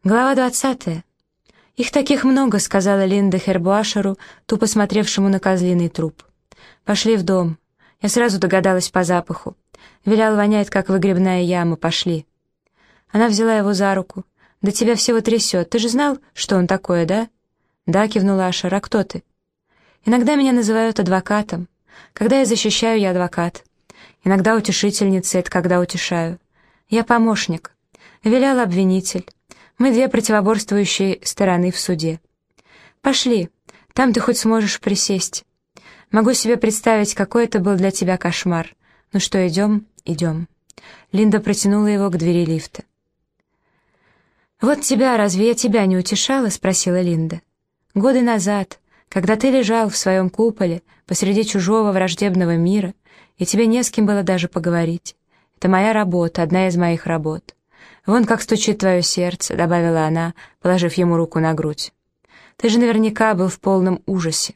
Глава 20. «Их таких много», — сказала Линда Хербуашеру, тупо смотревшему на козлиный труп. «Пошли в дом». Я сразу догадалась по запаху. Вилял воняет, как выгребная яма. Пошли. Она взяла его за руку. «Да тебя всего трясет. Ты же знал, что он такое, да?» «Да», — кивнул Ашер. «А кто ты?» «Иногда меня называют адвокатом. Когда я защищаю, я адвокат. Иногда утешительница — это когда утешаю. Я помощник. Вилял обвинитель. Мы две противоборствующие стороны в суде. Пошли, там ты хоть сможешь присесть. Могу себе представить, какой это был для тебя кошмар. Ну что, идем?» «Идем». Линда протянула его к двери лифта. «Вот тебя, разве я тебя не утешала?» — спросила Линда. «Годы назад, когда ты лежал в своем куполе посреди чужого враждебного мира, и тебе не с кем было даже поговорить. Это моя работа, одна из моих работ. Вон как стучит твое сердце», — добавила она, положив ему руку на грудь. «Ты же наверняка был в полном ужасе.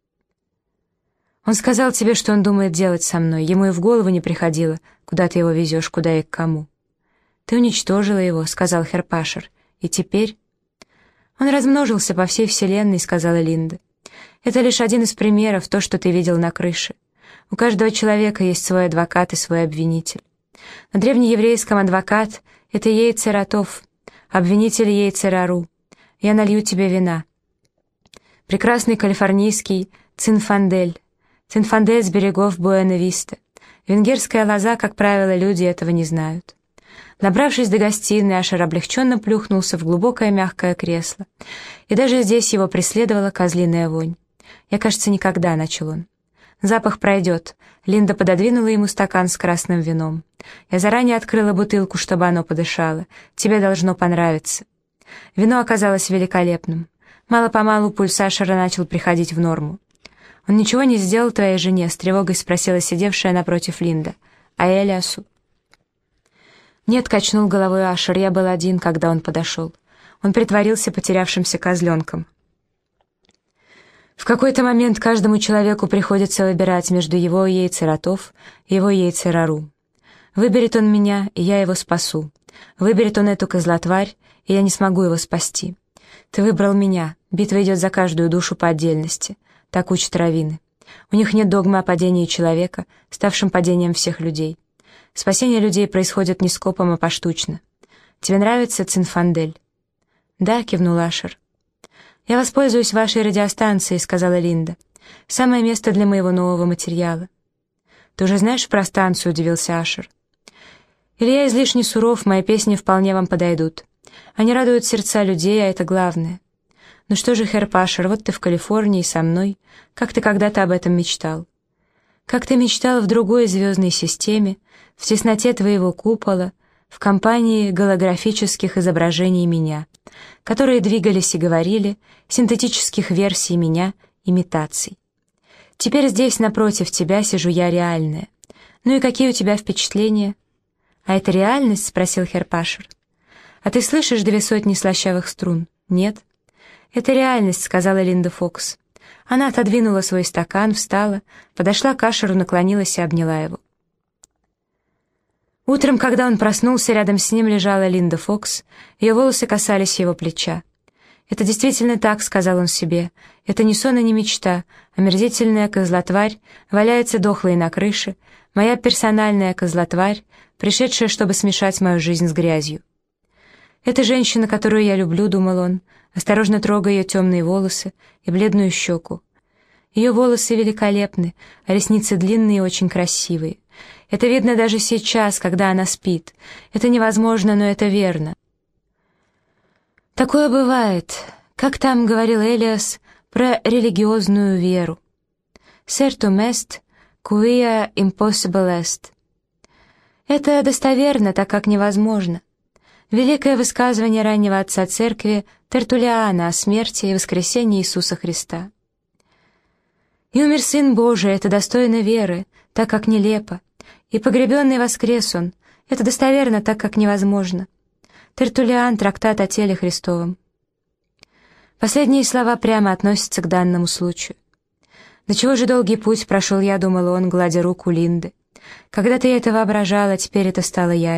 Он сказал тебе, что он думает делать со мной. Ему и в голову не приходило, куда ты его везешь, куда и к кому. Ты уничтожила его», — сказал Херпашер. «И теперь...» «Он размножился по всей вселенной», — сказала Линда. «Это лишь один из примеров, то, что ты видел на крыше. У каждого человека есть свой адвокат и свой обвинитель. На древнееврейском адвокат — это Ейцератов, обвинитель Ейцерару. Я налью тебе вина. Прекрасный калифорнийский Цинфандель. Цинфандель с берегов Буэна-Виста. Венгерская лоза, как правило, люди этого не знают». Добравшись до гостиной, Ашер облегченно плюхнулся в глубокое мягкое кресло. И даже здесь его преследовала козлиная вонь. «Я, кажется, никогда», — начал он. «Запах пройдет». Линда пододвинула ему стакан с красным вином. «Я заранее открыла бутылку, чтобы оно подышало. Тебе должно понравиться». Вино оказалось великолепным. Мало-помалу пульс Ашера начал приходить в норму. «Он ничего не сделал твоей жене?» — с тревогой спросила сидевшая напротив Линда. «А Элиасу?» «Нет», — качнул головой Ашер, — «я был один, когда он подошел. Он притворился потерявшимся козленком». В какой-то момент каждому человеку приходится выбирать между его Ейцератов и его Ейцерару. Выберет он меня, и я его спасу. Выберет он эту козлотварь, и я не смогу его спасти. Ты выбрал меня. Битва идет за каждую душу по отдельности. Так учат раввины. У них нет догмы о падении человека, ставшем падением всех людей. Спасение людей происходит не скопом, а поштучно. Тебе нравится Цинфандель?» «Да», — кивнул Ашер. «Я воспользуюсь вашей радиостанцией», — сказала Линда. «Самое место для моего нового материала». «Ты уже знаешь про станцию?» — удивился Ашер. «Или я излишне суров, мои песни вполне вам подойдут. Они радуют сердца людей, а это главное. Ну что же, Херпашер, вот ты в Калифорнии со мной. Как ты когда-то об этом мечтал? Как ты мечтал в другой звездной системе, в тесноте твоего купола, в компании голографических изображений меня, которые двигались и говорили, синтетических версий меня, имитаций. Теперь здесь, напротив тебя, сижу я реальная. Ну и какие у тебя впечатления?» «А это реальность?» — спросил Херпашер. «А ты слышишь 200 слащавых струн?» «Нет». «Это реальность», — сказала Линда Фокс. Она отодвинула свой стакан, встала, подошла к Ашеру, наклонилась и обняла его. Утром, когда он проснулся, рядом с ним лежала Линда Фокс, ее волосы касались его плеча. «Это действительно так», — сказал он себе, — «это не сон и не мечта, омерзительная козлотварь валяется дохлой на крыше, моя персональная козлотварь, пришедшая, чтобы смешать мою жизнь с грязью». «Это женщина, которую я люблю», — думал он, осторожно трогая ее темные волосы и бледную щеку. Ее волосы великолепны, а ресницы длинные и очень красивые. Это видно даже сейчас, когда она спит. Это невозможно, но это верно. Такое бывает. Как там говорил Элиас про религиозную веру. «Certum est, quia impossible est». Это достоверно, так как невозможно. Великое высказывание раннего отца церкви Тертуллиана о смерти и воскресении Иисуса Христа. «И умер Сын Божий, это достойно веры, так как нелепо. И погребенный воскрес Он, это достоверно, так как невозможно». Тертуллиан, трактат о теле Христовом. Последние слова прямо относятся к данному случаю. «До чего же долгий путь прошел я», — думал он, гладя руку Линды. «Когда-то я это воображала, теперь это стало явью.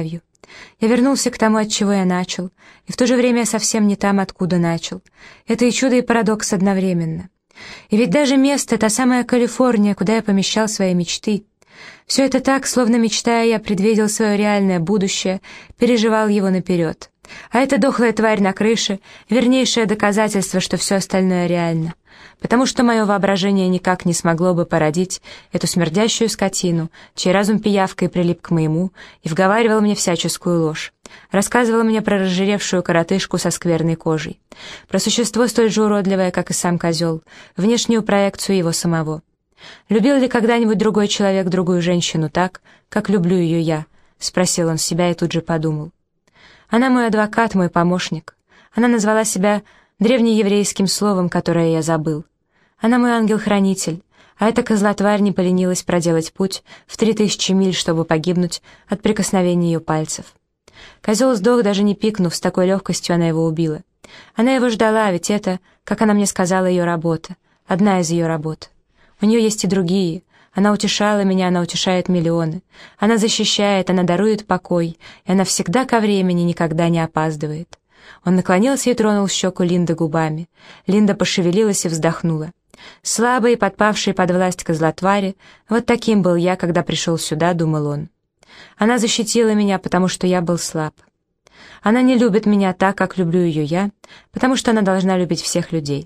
Я вернулся к тому, от чего я начал, и в то же время я совсем не там, откуда начал. Это и чудо, и парадокс одновременно. И ведь даже место, та самая Калифорния, куда я помещал свои мечты, все это так, словно мечтая, я предвидел свое реальное будущее, переживал его наперед. А эта дохлая тварь на крыше — вернейшее доказательство, что все остальное реально. Потому что мое воображение никак не смогло бы породить эту смердящую скотину, чей разум пиявкой прилип к моему и вговаривал мне всяческую ложь. Рассказывал мне про разжиревшую коротышку со скверной кожей, про существо столь же уродливое, как и сам козел, внешнюю проекцию его самого. «Любил ли когда-нибудь другой человек другую женщину так, как люблю ее я?» — спросил он себя и тут же подумал. Она мой адвокат, мой помощник. Она назвала себя древнееврейским словом, которое я забыл. Она мой ангел-хранитель, а эта козлотварь не поленилась проделать путь в 3000 миль, чтобы погибнуть от прикосновения ее пальцев. Козел сдох, даже не пикнув, с такой легкостью она его убила. Она его ждала, ведь это, как она мне сказала, ее работа, одна из ее работ. У нее есть и другие. Она утешала меня, она утешает миллионы. Она защищает, она дарует покой, и она всегда ко времени, никогда не опаздывает. Он наклонился и тронул щеку Линды губами. Линда пошевелилась и вздохнула. Слабый, подпавший под власть козлотвари, вот таким был я, когда пришел сюда, думал он. Она защитила меня, потому что я был слаб. Она не любит меня так, как люблю ее я, потому что она должна любить всех людей.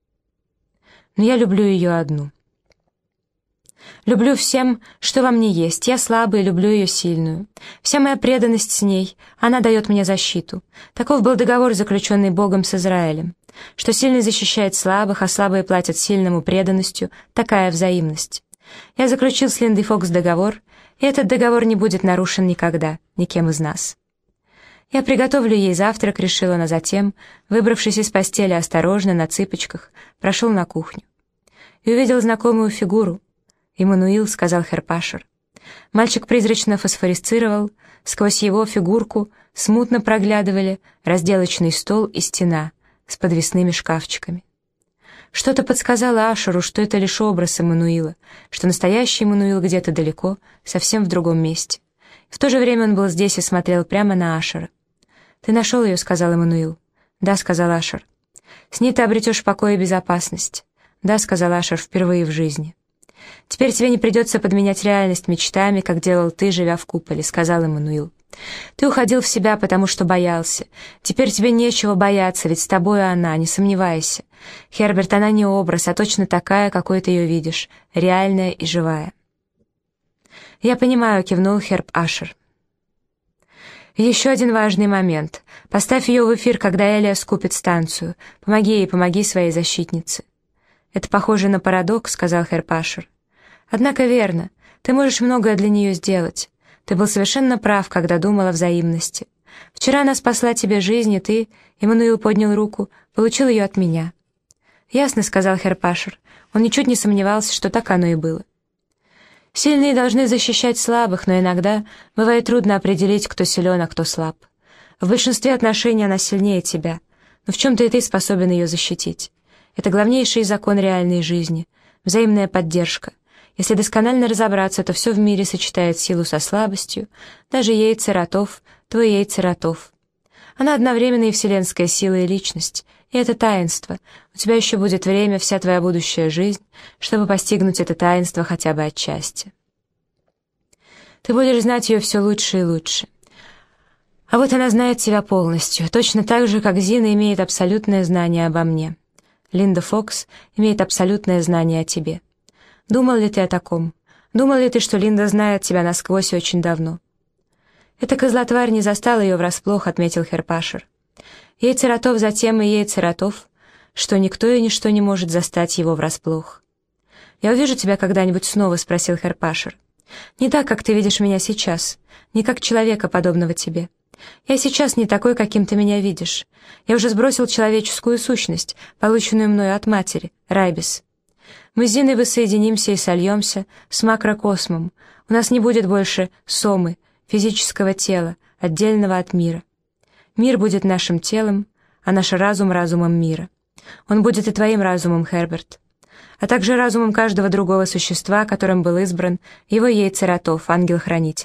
Но я люблю ее одну. Люблю всем, что во мне есть. Я слабый, люблю ее сильную. Вся моя преданность с ней, она дает мне защиту. Таков был договор, заключенный Богом с Израилем. Что сильный защищает слабых, а слабые платят сильному преданностью, такая взаимность. Я заключил с Линдой Фокс договор, и этот договор не будет нарушен никогда, никем из нас. Я приготовлю ей завтрак, решила она затем, выбравшись из постели осторожно, на цыпочках, прошел на кухню. И увидел знакомую фигуру. «Иммануил», — сказал херр Пашер. Мальчик призрачно фосфорисцировал, сквозь его фигурку смутно проглядывали разделочный стол и стена с подвесными шкафчиками. Что-то подсказало Ашеру, что это лишь образ Иммануила, что настоящий Иммануил где-то далеко, совсем в другом месте. В то же время он был здесь и смотрел прямо на Ашера. «Ты нашел ее», — сказал Иммануил. «Да», — сказал Ашер. «С ней ты обретешь покой и безопасность». «Да», — сказал Ашер, — «впервые в жизни». «Теперь тебе не придется подменять реальность мечтами, как делал ты, живя в куполе», — сказал Иммануил. «Ты уходил в себя, потому что боялся. Теперь тебе нечего бояться, ведь с тобой она, не сомневайся. Херберт, она не образ, а точно такая, какой ты ее видишь, реальная и живая». «Я понимаю», — кивнул херр Ашер. «Еще один важный момент. Поставь ее в эфир, когда Элиас купит станцию. Помоги ей, помоги своей защитнице». «Это похоже на парадокс», — сказал херр Пашер. «Однако верно. Ты можешь многое для нее сделать. Ты был совершенно прав, когда думал о взаимности. Вчера она спасла тебе жизнь, и ты, Иммануил поднял руку, получил ее от меня». «Ясно», — сказал херр Пашер. Он ничуть не сомневался, что так оно и было. «Сильные должны защищать слабых, но иногда бывает трудно определить, кто силен, а кто слаб. В большинстве отношений она сильнее тебя, но в чем-то и ты способен ее защитить. Это главнейший закон реальной жизни — взаимная поддержка. Если досконально разобраться, то все в мире сочетает силу со слабостью, даже Ейцератов, твой Ейцератов. Она одновременно и вселенская сила, и личность, и это таинство. У тебя еще будет время, вся твоя будущая жизнь, чтобы постигнуть это таинство хотя бы отчасти. Ты будешь знать ее все лучше и лучше. А вот она знает тебя полностью, точно так же, как Зина имеет абсолютное знание обо мне. Линда Фокс имеет абсолютное знание о тебе. Думал ли ты о таком? Думал ли ты, что Линда знает тебя насквозь и очень давно?» «Эта козлотварь не застала ее врасплох», — отметил херр Пашер. «Ейцератов затем и Ейцератов, что никто и ничто не может застать его врасплох». «Я увижу тебя когда-нибудь снова?» — спросил херр Пашер. «Не так, как ты видишь меня сейчас, не как человека, подобного тебе. Я сейчас не такой, каким ты меня видишь. Я уже сбросил человеческую сущность, полученную мною от матери, Райбис. Мы с Зиной воссоединимся и сольемся с макрокосмом. У нас не будет больше сомы, физического тела, отдельного от мира. Мир будет нашим телом, а наш разум — разумом мира. Он будет и твоим разумом, Херберт, а также разумом каждого другого существа, которым был избран его Ейцератов, ангел-хранитель.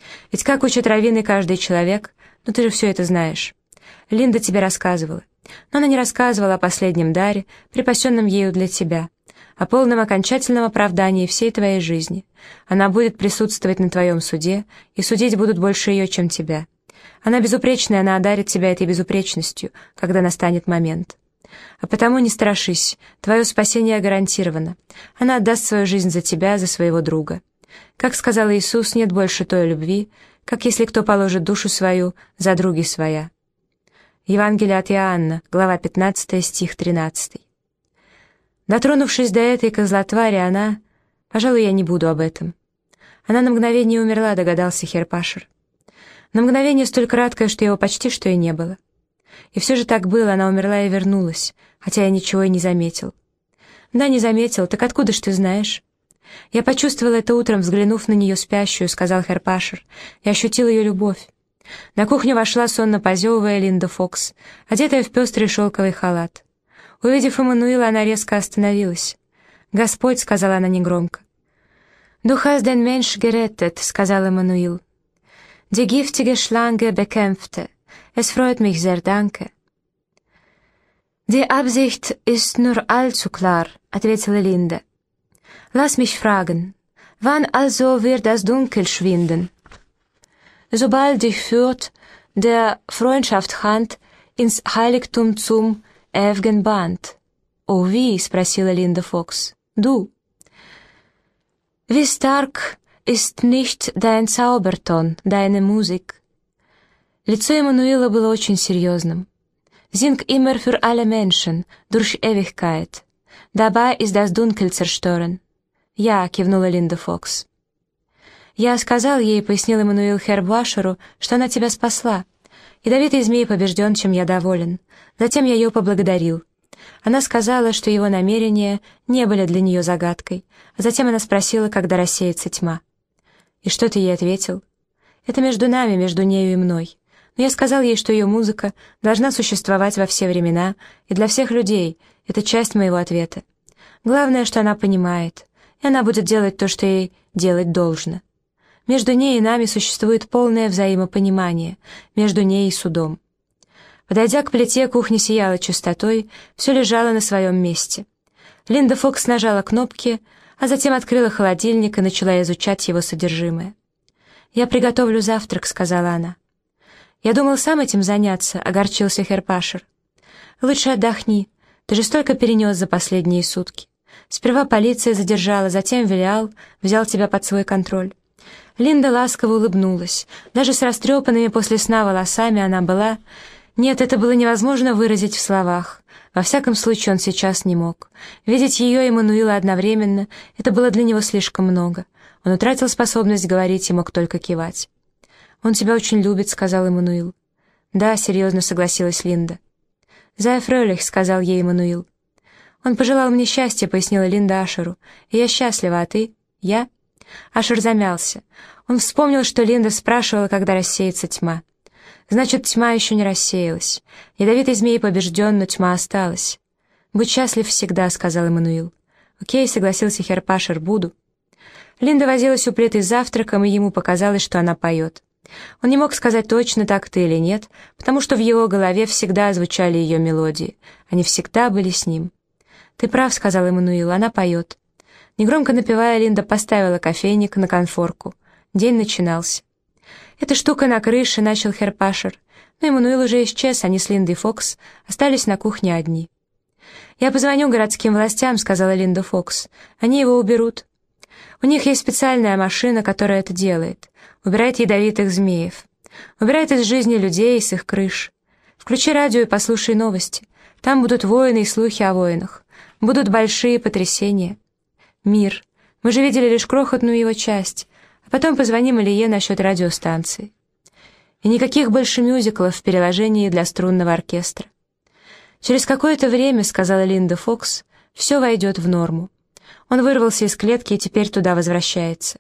Ведь как учит раввины каждый человек, ну ты же все это знаешь. Линда тебе рассказывала. Но она не рассказывала о последнем даре, припасенном ею для тебя, о полном окончательном оправдании всей твоей жизни. Она будет присутствовать на твоем суде, и судить будут больше ее, чем тебя. Она безупречная, она одарит тебя этой безупречностью, когда настанет момент. А потому не страшись, твое спасение гарантировано. Она отдаст свою жизнь за тебя, за своего друга. Как сказал Иисус, нет больше той любви, как если кто положит душу свою за други своя. Евангелие от Иоанна, глава 15, стих 13. Дотронувшись до этой козлотвари, она... Пожалуй, я не буду об этом. Она на мгновение умерла, догадался Херпашер. На мгновение столь краткое, что его почти что и не было. И все же так было, она умерла и вернулась, хотя я ничего и не заметил. Да, не заметил, так откуда ж ты знаешь? Я почувствовал это утром, взглянув на нее спящую, сказал Херпашер, и ощутил ее любовь. На кухню вошла, сонно позевывая, Линда Фокс, одетая в пестрый шелковый халат. Увидев Эммануила, она резко остановилась. «Господь», — сказала она негромко. «Du hast den Mensch gerettet», — сказал Эммануил. «Die giftige Schlange bekämpfte. Es freut mich sehr, danke». «Die Absicht ist nur allzu klar», — ответила Линда. «Lass mich fragen, wann also wird das Dunkel schwinden?» «Sobald dich führt der Freundschaftshand ins Heiligtum zum ewigen Band». «О, wie?» — спросила Линда Фокс. «Du». «Wie stark ist nicht dein Zauberton, deine Musik?» Лицо Эммануила было очень серьезным. «Sing immer für alle Menschen, durch Ewigkeit. Dabei ist das Dunkel zerstören». «Я», — кивнула Линда Фокс. «Я сказал ей», — пояснил Эммануил Хербуашеру, «что она тебя спасла. Ядовитый змей побежден, чем я доволен. Затем я ее поблагодарил. Она сказала, что его намерения не были для нее загадкой, а затем она спросила, когда рассеется тьма. И что ты ей ответил? Это между нами, между нею и мной. Но я сказал ей, что ее музыка должна существовать во все времена и для всех людей. Это часть моего ответа. Главное, что она понимает, и она будет делать то, что ей делать должно. Между ней и нами существует полное взаимопонимание, между ней и судом. Подойдя к плите, кухня сияла чистотой, все лежало на своем месте. Линда Фокс нажала кнопки, а затем открыла холодильник и начала изучать его содержимое. «Я приготовлю завтрак», — сказала она. «Я думал сам этим заняться», — огорчился Херпашер. «Лучше отдохни, ты же столько перенес за последние сутки. Сперва полиция задержала, затем Велиал взял тебя под свой контроль». Линда ласково улыбнулась. Даже с растрепанными после сна волосами она была... Нет, это было невозможно выразить в словах. Во всяком случае, он сейчас не мог. Видеть ее и Эммануила одновременно — это было для него слишком много. Он утратил способность говорить и мог только кивать. «Он тебя очень любит», — сказал Эммануил. «Да», — серьезно согласилась Линда. «Зай фрёлих», — сказал ей Эммануил. «Он пожелал мне счастья», — пояснила Линда Ашеру. «И я счастлива, а ты?» «Я?» Ашер замялся. Он вспомнил, что Линда спрашивала, когда рассеется тьма. Значит, тьма еще не рассеялась. Ядовитый змей побежден, но тьма осталась. «Будь счастлив всегда», — сказал Эммануил. «Окей», — согласился Херпашер, — «буду». Линда возилась у плиты с завтраком, и ему показалось, что она поет. Он не мог сказать точно, так это или нет, потому что в его голове всегда звучали ее мелодии. Они всегда были с ним. «Ты прав», — сказал Эммануил, — «она поет». Негромко напевая, Линда поставила кофейник на конфорку. День начинался. «Эта штука на крыше», — начал Херпашер. Но Эммануил уже исчез, они с Линдой Фокс остались на кухне одни. «Я позвоню городским властям», — сказала Линда Фокс. «Они его уберут. У них есть специальная машина, которая это делает. Убирает ядовитых змеев. Убирает из жизни людей, с их крыш. Включи радио и послушай новости. Там будут войны и слухи о войнах. Будут большие потрясения. Мир. Мы же видели лишь крохотную его часть. А потом позвоним Илье насчет радиостанции. И никаких больше мюзиклов в переложении для струнного оркестра. Через какое-то время, сказала Линда Фокс, все войдет в норму. Он вырвался из клетки и теперь туда возвращается.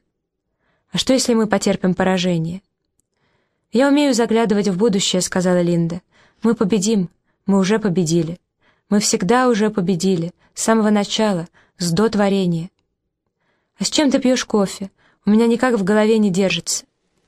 А что, если мы потерпим поражение? Я умею заглядывать в будущее, сказала Линда. Мы победим. Мы уже победили. Мы всегда уже победили. С самого начала. С до творения. А с чем ты пьешь кофе? У меня никак в голове не держится.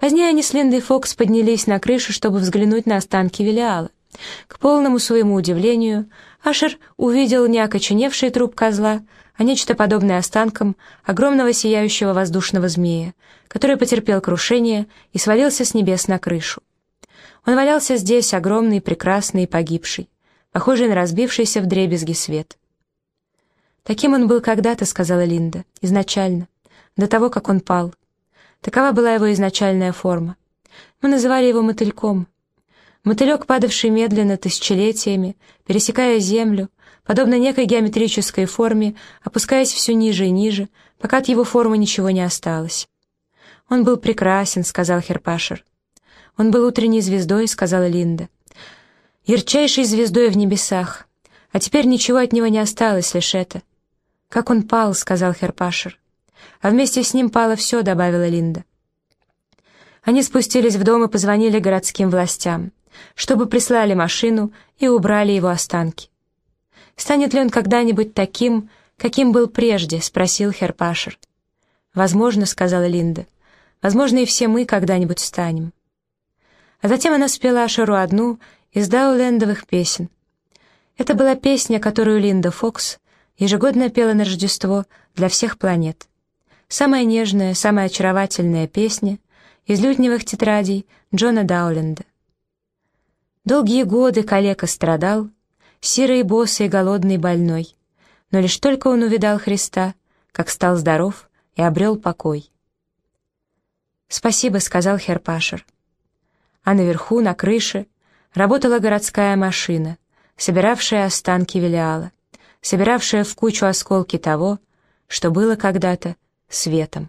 Позднее они с Линдой Фокс поднялись на крышу, чтобы взглянуть на останки Велиала. К полному своему удивлению, Ашер увидел не окоченевший труп козла, а нечто подобное останкам огромного сияющего воздушного змея, который потерпел крушение и свалился с небес на крышу. Он валялся здесь, огромный, прекрасный и погибший, похожий на разбившийся вдребезги свет. «Таким он был когда-то», — сказала Линда, — «изначально, до того, как он пал. Такова была его изначальная форма. Мы называли его мотыльком. Мотылек, падавший медленно, тысячелетиями, пересекая землю, подобно некой геометрической форме, опускаясь все ниже и ниже, пока от его формы ничего не осталось. «Он был прекрасен», — сказал Херпашер. «Он был утренней звездой», — сказала Линда. «Ярчайшей звездой в небесах. А теперь ничего от него не осталось, лишь это». «Как он пал», — сказал Херпашер. «А вместе с ним пало все», — добавила Линда. Они спустились в дом и позвонили городским властям, чтобы прислали машину и убрали его останки. «Станет ли он когда-нибудь таким, каким был прежде?» — спросил Херпашер. «Возможно», — сказала Линда. «Возможно, и все мы когда-нибудь станем». А затем она спела Ашеру одну из даулендовых песен. Это была песня, которую Линда Фокс ежегодно пела на Рождество для всех планет. Самая нежная, самая очаровательная песня из лютневых тетрадей Джона Дауленда. Долгие годы калека страдал, серый, босый, голодный, больной, но лишь только он увидал Христа, как стал здоров и обрел покой. «Спасибо», — сказал Херпашер. А наверху, на крыше, работала городская машина, собиравшая останки Велиала, собиравшая в кучу осколки того, что было когда-то светом.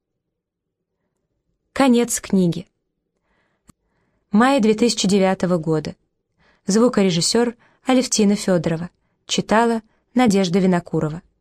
Конец книги. Май 2009 года. Звукорежиссер Алевтина Федорова. Читала Надежда Винокурова.